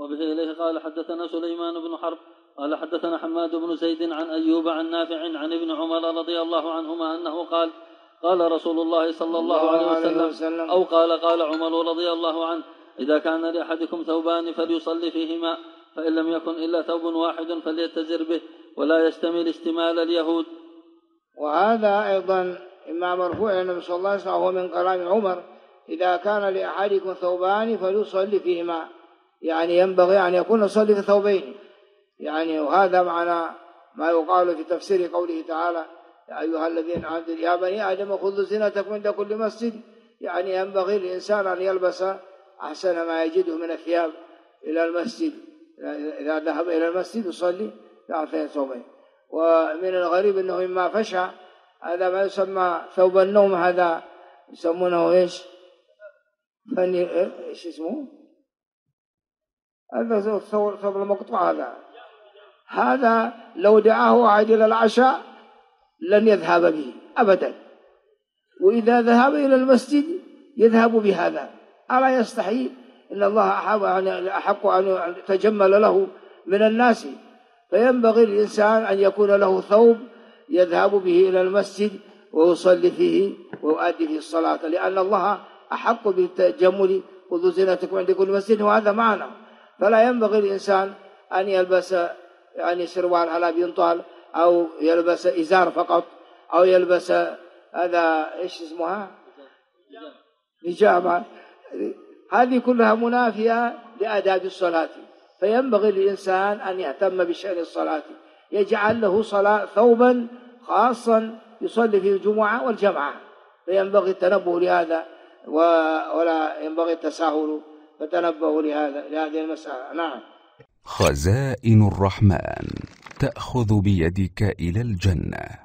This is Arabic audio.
وبه إليه قال حدثنا سليمان بن حرب قال حدثنا حماد بن زيد عن أيوب عن نافع عن ابن عمر رضي الله عنهما أنه قال قال رسول الله صلى الله عليه وسلم أو قال عمر رضي الله عنه إذا كان لأحدكم ثوبان فليصلي فيهما فإن لم يكن إلا ثوب واحد فليتزر به ولا يستمل استمال اليهود. وهذا أيضا إما مرفوع النبي صلى الله عليه وسلم وهو من كلام عمر إذا كان لأحدكم ثوبان فليصلي فيهما، يعني ينبغي أن يكون يصلي في ثوبين، يعني وهذا معنى ما يقال في تفسير قوله تعالى يا أيها الذين آمنوا يا بني آدم خذوا زينتكم عند كل مسجد، يعني ينبغي الإنسان أن يلبس أحسن ما يجده من الثياب إلى المسجد، إذا ذهب إلى المسجد يصلي في ثوبين. ومن الغريب أنه مما فشى هذا ما يسمى ثوب النوم، هذا يسمونه إيش اسمه هذا ثوب المقطوع، هذا لو دعاه واحد إلى العشاء لن يذهب به أبدا، وإذا ذهب إلى المسجد يذهب بهذا. ألا يستحي إن الله أحق أن يتجمل له من الناس، فينبغي الإنسان أن يكون له ثوب يذهب به إلى المسجد ويصلي فيه ويؤدي فيه الصلاة، لأن الله أحق بالتجمل خذوا زينتكم عند كل مسجد، وهذا معنى. فلا ينبغي الإنسان أن يلبس يعني سروال على بنطال أو يلبس إزار فقط أو يلبس هذا إيش اسمها حجامة، هذه كلها منافية لآداب الصلاة. فينبغي للإنسان أن يهتم بشأن الصلاة، يجعل له ثوبا خاصا يصلي فيه الجمعة والجمعة، فينبغي التنبه لهذا ولا ينبغي التساهل، فتنبهوا لهذه المسألة. نعم. خزائن الرحمن تأخذ بيدك إلى الجنة.